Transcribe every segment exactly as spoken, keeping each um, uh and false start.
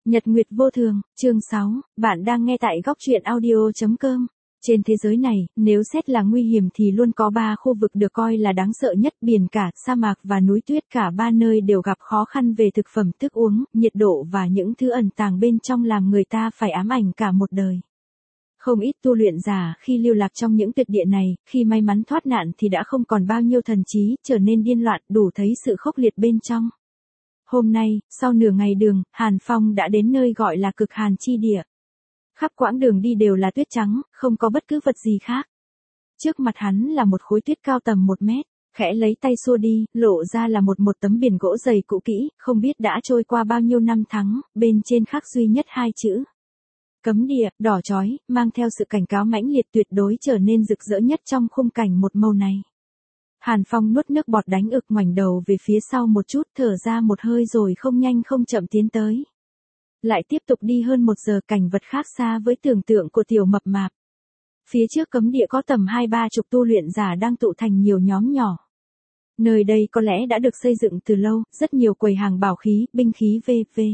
Nhật Nguyệt Vô Thường, chương sáu, bạn đang nghe tại góc truyện audio chấm com. Trên thế giới này, nếu xét là nguy hiểm thì luôn có ba khu vực được coi là đáng sợ nhất: biển cả, sa mạc và núi tuyết. Cả ba nơi đều gặp khó khăn về thực phẩm, thức uống, nhiệt độ và những thứ ẩn tàng bên trong làm người ta phải ám ảnh cả một đời. Không ít tu luyện giả khi lưu lạc trong những tuyệt địa này, khi may mắn thoát nạn thì đã không còn bao nhiêu thần trí, trở nên điên loạn, đủ thấy sự khốc liệt bên trong. Hôm nay, sau nửa ngày đường, Hàn Phong đã đến nơi gọi là Cực Hàn Chi Địa. Khắp quãng đường đi đều là tuyết trắng, không có bất cứ vật gì khác. Trước mặt hắn là một khối tuyết cao tầm một mét, khẽ lấy tay xua đi, lộ ra là một một tấm biển gỗ dày cũ kỹ, không biết đã trôi qua bao nhiêu năm tháng, bên trên khắc duy nhất hai chữ. Cấm địa, đỏ chói, mang theo sự cảnh cáo mãnh liệt, tuyệt đối trở nên rực rỡ nhất trong khung cảnh một màu này. Hàn Phong nuốt nước bọt đánh ực, ngoảnh đầu về phía sau một chút, thở ra một hơi rồi không nhanh không chậm tiến tới. Lại tiếp tục đi hơn một giờ, cảnh vật khác xa với tưởng tượng của tiểu mập mạp. Phía trước cấm địa có tầm hai ba chục tu luyện giả đang tụ thành nhiều nhóm nhỏ. Nơi đây có lẽ đã được xây dựng từ lâu, rất nhiều quầy hàng bảo khí, binh khí vân vân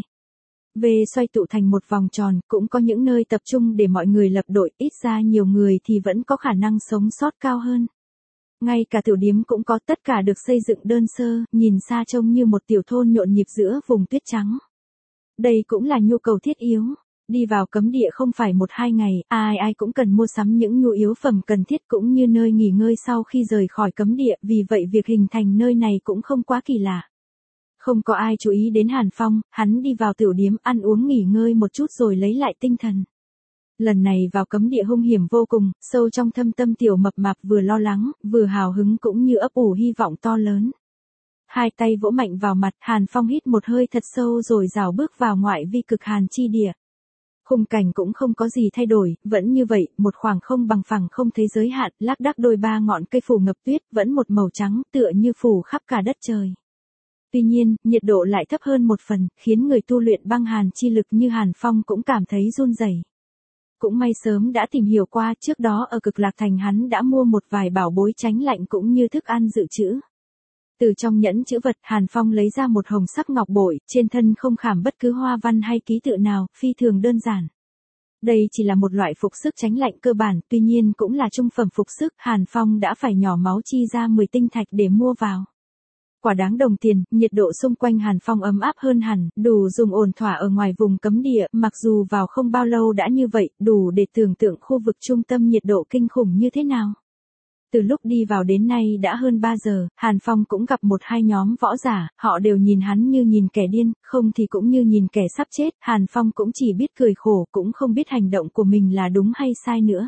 Về xoay tụ thành một vòng tròn, cũng có những nơi tập trung để mọi người lập đội, ít ra nhiều người thì vẫn có khả năng sống sót cao hơn. Ngay cả tiểu điếm cũng có, tất cả được xây dựng đơn sơ, nhìn xa trông như một tiểu thôn nhộn nhịp giữa vùng tuyết trắng. Đây cũng là nhu cầu thiết yếu. Đi vào cấm địa không phải một hai ngày, ai ai cũng cần mua sắm những nhu yếu phẩm cần thiết cũng như nơi nghỉ ngơi sau khi rời khỏi cấm địa, vì vậy việc hình thành nơi này cũng không quá kỳ lạ. Không có ai chú ý đến Hàn Phong, hắn đi vào tiểu điếm ăn uống nghỉ ngơi một chút rồi lấy lại tinh thần. Lần này vào cấm địa hung hiểm vô cùng, sâu trong thâm tâm tiểu mập mạp vừa lo lắng, vừa hào hứng cũng như ấp ủ hy vọng to lớn. Hai tay vỗ mạnh vào mặt, Hàn Phong hít một hơi thật sâu rồi rảo bước vào ngoại vi Cực Hàn Chi Địa. Khung cảnh cũng không có gì thay đổi, vẫn như vậy, một khoảng không bằng phẳng không thấy giới hạn, lác đác đôi ba ngọn cây phủ ngập tuyết, vẫn một màu trắng tựa như phủ khắp cả đất trời. Tuy nhiên, nhiệt độ lại thấp hơn một phần, khiến người tu luyện băng hàn chi lực như Hàn Phong cũng cảm thấy run rẩy. Cũng may sớm đã tìm hiểu qua, trước đó ở Cực Lạc Thành hắn đã mua một vài bảo bối tránh lạnh cũng như thức ăn dự trữ. Từ trong nhẫn chữ vật, Hàn Phong lấy ra một hồng sắc ngọc bội, trên thân không khảm bất cứ hoa văn hay ký tự nào, phi thường đơn giản. Đây chỉ là một loại phục sức tránh lạnh cơ bản, tuy nhiên cũng là trung phẩm phục sức, Hàn Phong đã phải nhỏ máu chi ra mười tinh thạch để mua vào. Quả đáng đồng tiền, nhiệt độ xung quanh Hàn Phong ấm áp hơn hẳn, đủ dùng ổn thỏa ở ngoài vùng cấm địa, mặc dù vào không bao lâu đã như vậy, đủ để tưởng tượng khu vực trung tâm nhiệt độ kinh khủng như thế nào. Từ lúc đi vào đến nay đã hơn ba giờ, Hàn Phong cũng gặp một hai nhóm võ giả, họ đều nhìn hắn như nhìn kẻ điên, không thì cũng như nhìn kẻ sắp chết, Hàn Phong cũng chỉ biết cười khổ, cũng không biết hành động của mình là đúng hay sai nữa.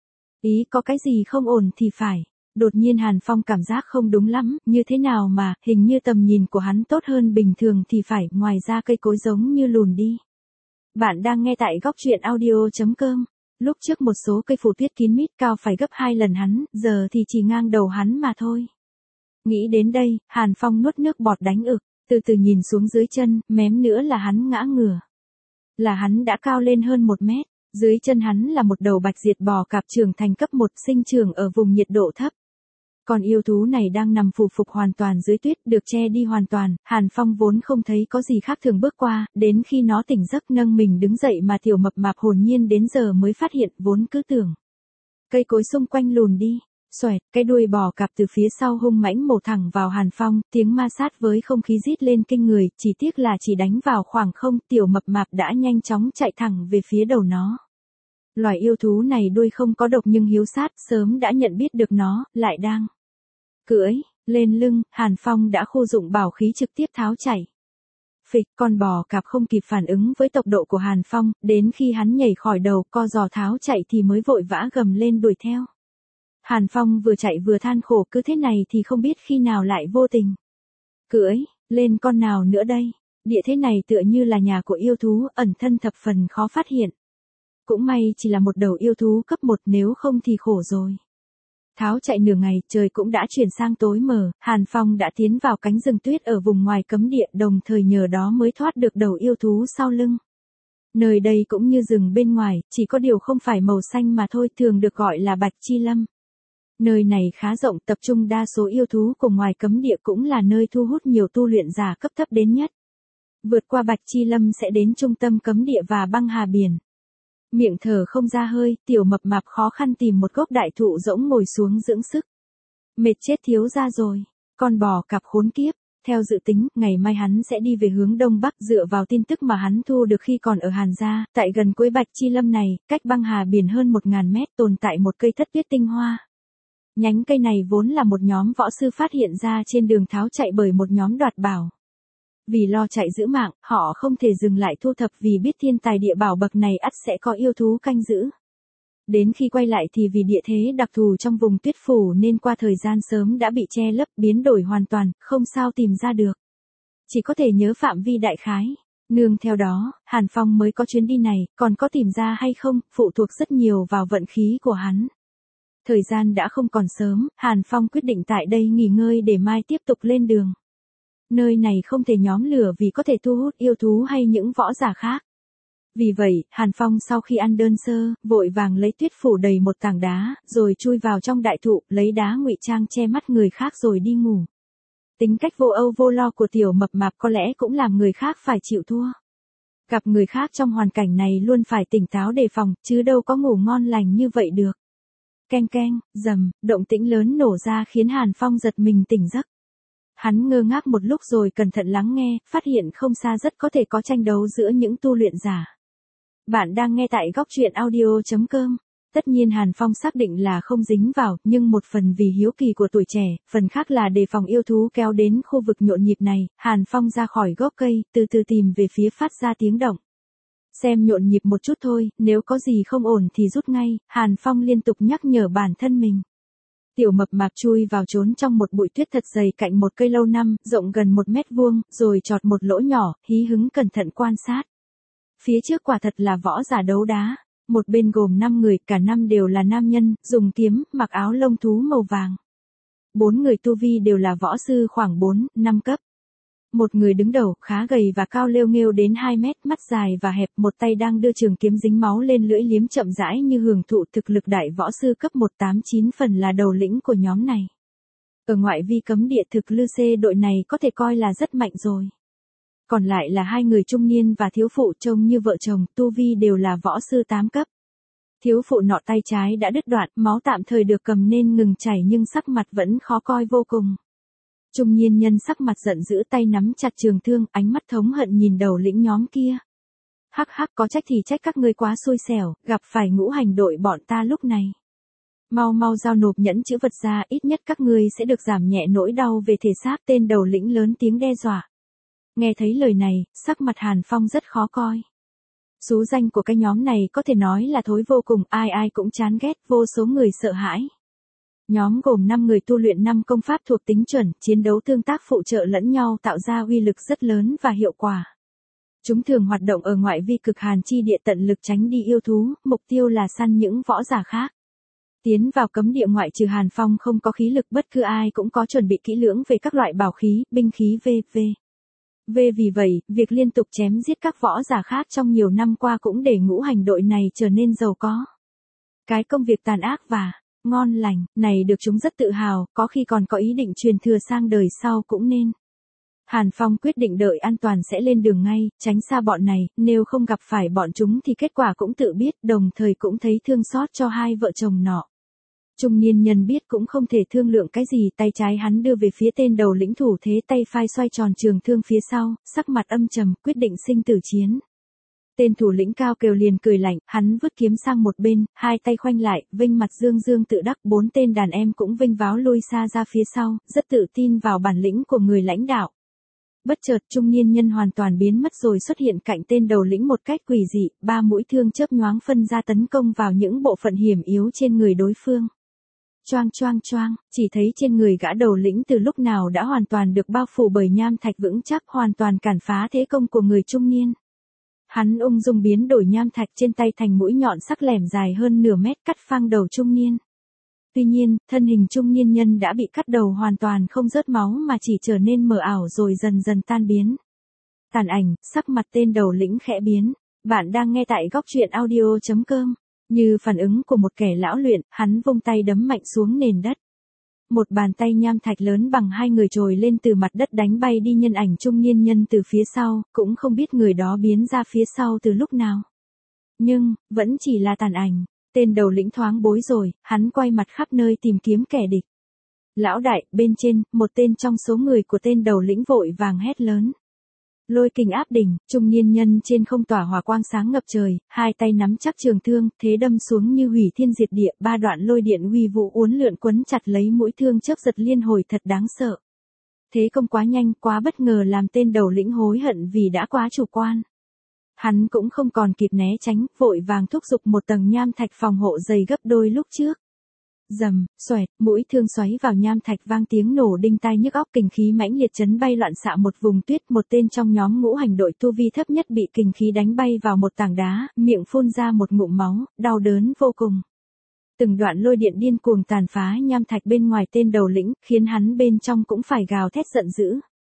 Ý có cái gì không ổn thì phải. Đột nhiên Hàn Phong cảm giác không đúng lắm, như thế nào mà, hình như tầm nhìn của hắn tốt hơn bình thường thì phải, ngoài ra cây cối giống như lùn đi. Bạn đang nghe tại góc truyện audio chấm com. Lúc trước một số cây phủ tuyết kín mít cao phải gấp hai lần hắn, giờ thì chỉ ngang đầu hắn mà thôi. Nghĩ đến đây, Hàn Phong nuốt nước bọt đánh ực, từ từ nhìn xuống dưới chân, mém nữa là hắn ngã ngửa. Là hắn đã cao lên hơn một mét, dưới chân hắn là một đầu bạch diệt bò cạp trưởng thành cấp một, sinh trưởng ở vùng nhiệt độ thấp. Con yêu thú này đang nằm phù phục hoàn toàn dưới tuyết, được che đi hoàn toàn, Hàn Phong vốn không thấy có gì khác thường bước qua, đến khi nó tỉnh giấc nâng mình đứng dậy mà tiểu mập mạp hồn nhiên đến giờ mới phát hiện, vốn cứ tưởng cây cối xung quanh lùn đi. Xoẹt, cái đuôi bò cạp từ phía sau hung mãnh mổ thẳng vào Hàn Phong, tiếng ma sát với không khí rít lên kinh người, chỉ tiếc là chỉ đánh vào khoảng không, tiểu mập mạp đã nhanh chóng chạy thẳng về phía đầu nó. Loài yêu thú này đuôi không có độc nhưng hiếu sát, sớm đã nhận biết được nó, lại đang cưỡi lên lưng, Hàn Phong đã khu dụng bảo khí trực tiếp tháo chạy. Phịch, con bò cạp không kịp phản ứng với tốc độ của Hàn Phong, đến khi hắn nhảy khỏi đầu, co giò tháo chạy thì mới vội vã gầm lên đuổi theo. Hàn Phong vừa chạy vừa than khổ, cứ thế này thì không biết khi nào lại vô tình cưỡi lên con nào nữa đây. Địa thế này tựa như là nhà của yêu thú, ẩn thân thập phần khó phát hiện. Cũng may chỉ là một đầu yêu thú cấp một, nếu không thì khổ rồi. Tháo chạy nửa ngày, trời cũng đã chuyển sang tối mờ, Hàn Phong đã tiến vào cánh rừng tuyết ở vùng ngoài cấm địa, đồng thời nhờ đó mới thoát được đầu yêu thú sau lưng. Nơi đây cũng như rừng bên ngoài, chỉ có điều không phải màu xanh mà thôi, thường được gọi là Bạch Chi Lâm. Nơi này khá rộng, tập trung đa số yêu thú của ngoài cấm địa, cũng là nơi thu hút nhiều tu luyện giả cấp thấp đến nhất. Vượt qua Bạch Chi Lâm sẽ đến trung tâm cấm địa và băng hà biển. Miệng thở không ra hơi, tiểu mập mạp khó khăn tìm một gốc đại thụ rỗng ngồi xuống dưỡng sức. Mệt chết thiếu ra rồi, con bò cặp khốn kiếp. Theo dự tính, ngày mai hắn sẽ đi về hướng đông bắc dựa vào tin tức mà hắn thu được khi còn ở Hàn Gia, tại gần cuối Bạch Chi Lâm này, cách băng hà biển hơn một ngàn mét tồn tại một cây thất tuyết tinh hoa. Nhánh cây này vốn là một nhóm võ sư phát hiện ra trên đường tháo chạy bởi một nhóm đoạt bảo. Vì lo chạy giữ mạng, họ không thể dừng lại thu thập vì biết thiên tài địa bảo bậc này ắt sẽ có yêu thú canh giữ. Đến khi quay lại thì vì địa thế đặc thù trong vùng tuyết phủ nên qua thời gian sớm đã bị che lấp biến đổi hoàn toàn, không sao tìm ra được. Chỉ có thể nhớ phạm vi đại khái. Nương theo đó, Hàn Phong mới có chuyến đi này, còn có tìm ra hay không, phụ thuộc rất nhiều vào vận khí của hắn. Thời gian đã không còn sớm, Hàn Phong quyết định tại đây nghỉ ngơi để mai tiếp tục lên đường. Nơi này không thể nhóm lửa vì có thể thu hút yêu thú hay những võ giả khác. Vì vậy, Hàn Phong sau khi ăn đơn sơ, vội vàng lấy tuyết phủ đầy một tảng đá, rồi chui vào trong đại thụ, lấy đá ngụy trang che mắt người khác rồi đi ngủ. Tính cách vô âu vô lo của tiểu mập mạp có lẽ cũng làm người khác phải chịu thua. Gặp người khác trong hoàn cảnh này luôn phải tỉnh táo đề phòng, chứ đâu có ngủ ngon lành như vậy được. Keng keng, rầm, động tĩnh lớn nổ ra khiến Hàn Phong giật mình tỉnh giấc. Hắn ngơ ngác một lúc rồi cẩn thận lắng nghe, phát hiện không xa rất có thể có tranh đấu giữa những tu luyện giả. Bạn đang nghe tại góc truyện audio chấm com. Tất nhiên Hàn Phong xác định là không dính vào, nhưng một phần vì hiếu kỳ của tuổi trẻ, phần khác là đề phòng yêu thú kéo đến khu vực nhộn nhịp này, Hàn Phong ra khỏi gốc cây, từ từ tìm về phía phát ra tiếng động. Xem nhộn nhịp một chút thôi, nếu có gì không ổn thì rút ngay, Hàn Phong liên tục nhắc nhở bản thân mình. Tiểu mập mạp chui vào trốn trong một bụi tuyết thật dày cạnh một cây lâu năm, rộng gần một mét vuông, rồi chọt một lỗ nhỏ, hí hứng cẩn thận quan sát. Phía trước quả thật là võ giả đấu đá, một bên gồm năm người, cả năm đều là nam nhân, dùng kiếm, mặc áo lông thú màu vàng. Bốn người tu vi đều là võ sư khoảng bốn, năm cấp. Một người đứng đầu, khá gầy và cao lêu nghêu đến hai mét, mắt dài và hẹp, một tay đang đưa trường kiếm dính máu lên lưỡi liếm chậm rãi như hưởng thụ thực lực đại võ sư cấp một tám chín phần là đầu lĩnh của nhóm này. Ở ngoại vi cấm địa thực lư xê đội này có thể coi là rất mạnh rồi. Còn lại là hai người trung niên và thiếu phụ trông như vợ chồng, tu vi đều là võ sư tám cấp. Thiếu phụ nọ tay trái đã đứt đoạn, máu tạm thời được cầm nên ngừng chảy nhưng sắc mặt vẫn khó coi vô cùng. Trung niên nhân sắc mặt giận dữ tay nắm chặt trường thương, ánh mắt thống hận nhìn đầu lĩnh nhóm kia. Hắc hắc, có trách thì trách các ngươi quá xui xẻo, gặp phải ngũ hành đội bọn ta lúc này. Mau mau giao nộp nhẫn chữ vật ra, ít nhất các ngươi sẽ được giảm nhẹ nỗi đau về thể xác, tên đầu lĩnh lớn tiếng đe dọa. Nghe thấy lời này, sắc mặt Hàn Phong rất khó coi. Số danh của cái nhóm này có thể nói là thối vô cùng, ai ai cũng chán ghét, vô số người sợ hãi. Nhóm gồm năm người tu luyện năm công pháp thuộc tính chuẩn, chiến đấu tương tác phụ trợ lẫn nhau tạo ra uy lực rất lớn và hiệu quả. Chúng thường hoạt động ở ngoại vi cực hàn chi địa tận lực tránh đi yêu thú, mục tiêu là săn những võ giả khác. Tiến vào cấm địa ngoại trừ Hàn Phong không có khí lực, bất cứ ai cũng có chuẩn bị kỹ lưỡng về các loại bảo khí, binh khí vân vân. Về vì vậy, việc liên tục chém giết các võ giả khác trong nhiều năm qua cũng để ngũ hành đội này trở nên giàu có. Cái công việc tàn ác và ngon lành này được chúng rất tự hào, có khi còn có ý định truyền thừa sang đời sau cũng nên. Hàn Phong quyết định đợi an toàn sẽ lên đường ngay, tránh xa bọn này, nếu không gặp phải bọn chúng thì kết quả cũng tự biết, đồng thời cũng thấy thương xót cho hai vợ chồng nọ. Trung niên nhân biết cũng không thể thương lượng cái gì, tay trái hắn đưa về phía tên đầu lĩnh thủ thế tay phai xoay tròn trường thương phía sau, sắc mặt âm trầm, quyết định sinh tử chiến. Tên thủ lĩnh cao kêu liền cười lạnh, hắn vứt kiếm sang một bên, hai tay khoanh lại, vinh mặt dương dương tự đắc, bốn tên đàn em cũng vinh váo lui xa ra phía sau, rất tự tin vào bản lĩnh của người lãnh đạo. Bất chợt trung niên nhân hoàn toàn biến mất rồi xuất hiện cạnh tên đầu lĩnh một cách quỷ dị, ba mũi thương chớp nhoáng phân ra tấn công vào những bộ phận hiểm yếu trên người đối phương. Choang choang choang, chỉ thấy trên người gã đầu lĩnh từ lúc nào đã hoàn toàn được bao phủ bởi nham thạch vững chắc, hoàn toàn cản phá thế công của người trung niên. Hắn ung dung biến đổi nham thạch trên tay thành mũi nhọn sắc lẻm dài hơn nửa mét cắt phăng đầu trung niên. Tuy nhiên, thân hình trung niên nhân đã bị cắt đầu hoàn toàn không rớt máu mà chỉ trở nên mờ ảo rồi dần dần tan biến. Tàn ảnh, sắc mặt tên đầu lĩnh khẽ biến. Bạn đang nghe tại góc truyện audio chấm com. Như phản ứng của một kẻ lão luyện, hắn vung tay đấm mạnh xuống nền đất. một bàn tay nham thạch lớn bằng hai người trồi lên từ mặt đất đánh bay đi nhân ảnh trung niên nhân từ phía sau, cũng không biết người đó biến ra phía sau từ lúc nào. Nhưng, vẫn chỉ là tàn ảnh, tên đầu lĩnh thoáng bối rồi, hắn quay mặt khắp nơi tìm kiếm kẻ địch. Lão đại, bên trên, một tên trong số người của tên đầu lĩnh vội vàng hét lớn. Lôi kình áp đỉnh, trung niên nhân trên không tỏa hỏa quang sáng ngập trời, hai tay nắm chắc trường thương, thế đâm xuống như hủy thiên diệt địa, ba đoạn lôi điện uy vũ uốn lượn quấn chặt lấy mũi thương chớp giật liên hồi thật đáng sợ. Thế công quá nhanh, quá bất ngờ làm tên đầu lĩnh hối hận vì đã quá chủ quan. Hắn cũng không còn kịp né tránh, vội vàng thúc giục một tầng nham thạch phòng hộ dày gấp đôi lúc trước. Rầm, xoẹt, mũi thương xoáy vào nham thạch vang tiếng nổ đinh tai nhức óc, kình khí mãnh liệt chấn bay loạn xạ một vùng tuyết, một tên trong nhóm ngũ hành đội tu vi thấp nhất bị kình khí đánh bay vào một tảng đá, miệng phun ra một ngụm máu, đau đớn vô cùng. Từng đoạn lôi điện điên cuồng tàn phá nham thạch bên ngoài tên đầu lĩnh, khiến hắn bên trong cũng phải gào thét giận dữ.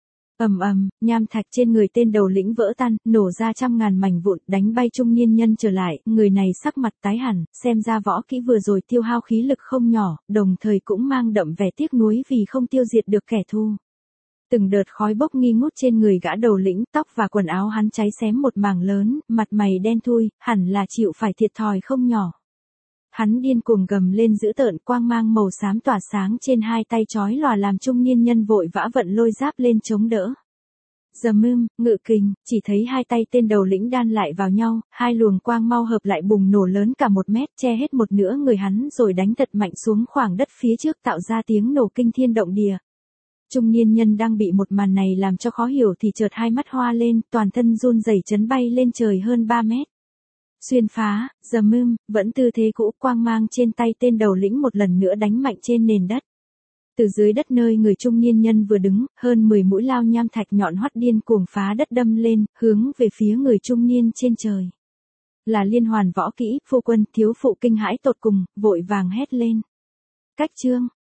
Ầm ầm, nham thạch trên người tên đầu lĩnh vỡ tan, nổ ra trăm ngàn mảnh vụn, đánh bay trung niên nhân trở lại, người này sắc mặt tái hẳn, xem ra võ kỹ vừa rồi tiêu hao khí lực không nhỏ, đồng thời cũng mang đậm vẻ tiếc nuối vì không tiêu diệt được kẻ thù. Từng đợt khói bốc nghi ngút trên người gã đầu lĩnh, tóc và quần áo hắn cháy xém một mảng lớn, mặt mày đen thui, hẳn là chịu phải thiệt thòi không nhỏ. Hắn điên cuồng gầm lên dữ tợn, quang mang màu xám tỏa sáng trên hai tay chói lòa làm trung niên nhân vội vã vận lôi giáp lên chống đỡ. Dầm ưm, ngự kình, chỉ thấy hai tay tên đầu lĩnh đan lại vào nhau, hai luồng quang mau hợp lại bùng nổ lớn cả một mét che hết một nửa người hắn rồi đánh thật mạnh xuống khoảng đất phía trước tạo ra tiếng nổ kinh thiên động địa. Trung niên nhân đang bị một màn này làm cho khó hiểu thì chợt hai mắt hoa lên, toàn thân run rẩy chấn bay lên trời hơn ba mét. Xuyên phá, dầm ưm, vẫn tư thế cũ, quang mang trên tay tên đầu lĩnh một lần nữa đánh mạnh trên nền đất. Từ dưới đất nơi người trung niên nhân vừa đứng, hơn mười mũi lao nham thạch nhọn hoắt điên cuồng phá đất đâm lên, hướng về phía người trung niên trên trời. Là liên hoàn võ kỹ, phu quân, thiếu phụ kinh hãi tột cùng, vội vàng hét lên. Cách chương,